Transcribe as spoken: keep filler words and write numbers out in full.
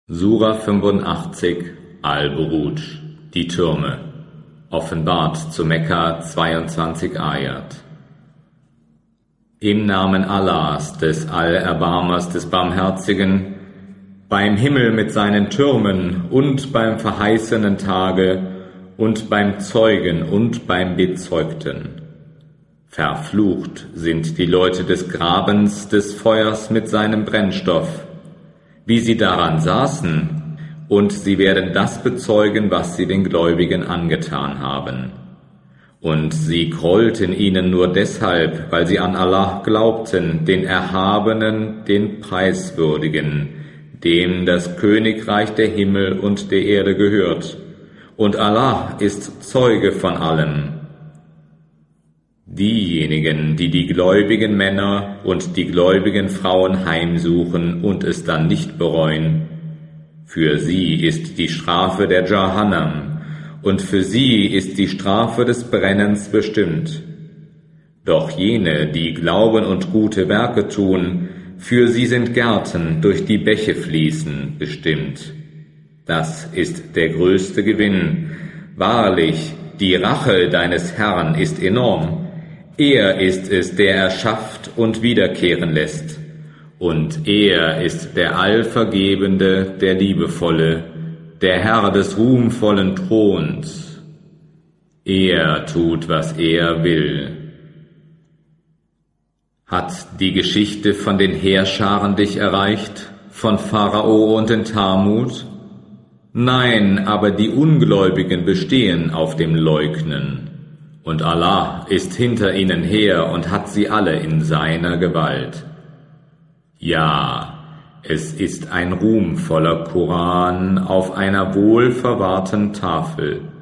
Sura fünfundachtzig Al-Buruj, die Türme, offenbart zu Mekka zweiundzwanzig Ayat. Im Namen Allahs, des Allerbarmers, des Barmherzigen, beim Himmel mit seinen Türmen und beim verheißenen Tage und beim Zeugen und beim Bezeugten. Verflucht sind die Leute des Grabens, des Feuers mit seinem Brennstoff, wie sie daran saßen, und sie werden das bezeugen, was sie den Gläubigen angetan haben. Und sie grollten ihnen nur deshalb, weil sie an Allah glaubten, den Erhabenen, den Preiswürdigen, dem das Königreich der Himmel und der Erde gehört. Und Allah ist Zeuge von allem. Diejenigen, die die gläubigen Männer und die gläubigen Frauen heimsuchen und es dann nicht bereuen, für sie ist die Strafe der Jahannam, und für sie ist die Strafe des Brennens bestimmt. Doch jene, die glauben und gute Werke tun, für sie sind Gärten, durch die Bäche fließen, bestimmt. Das ist der größte Gewinn. Wahrlich, die Rache deines Herrn ist enorm. Er ist es, der erschafft und wiederkehren lässt. Und er ist der Allvergebende, der Liebevolle, der Herr des ruhmvollen Throns. Er tut, was er will. Hat die Geschichte von den Heerscharen dich erreicht, von Pharao und den Thamut? Nein, aber die Ungläubigen bestehen auf dem Leugnen. Und Allah ist hinter ihnen her und hat sie alle in seiner Gewalt. Ja, es ist ein ruhmvoller Koran auf einer wohlverwahrten Tafel.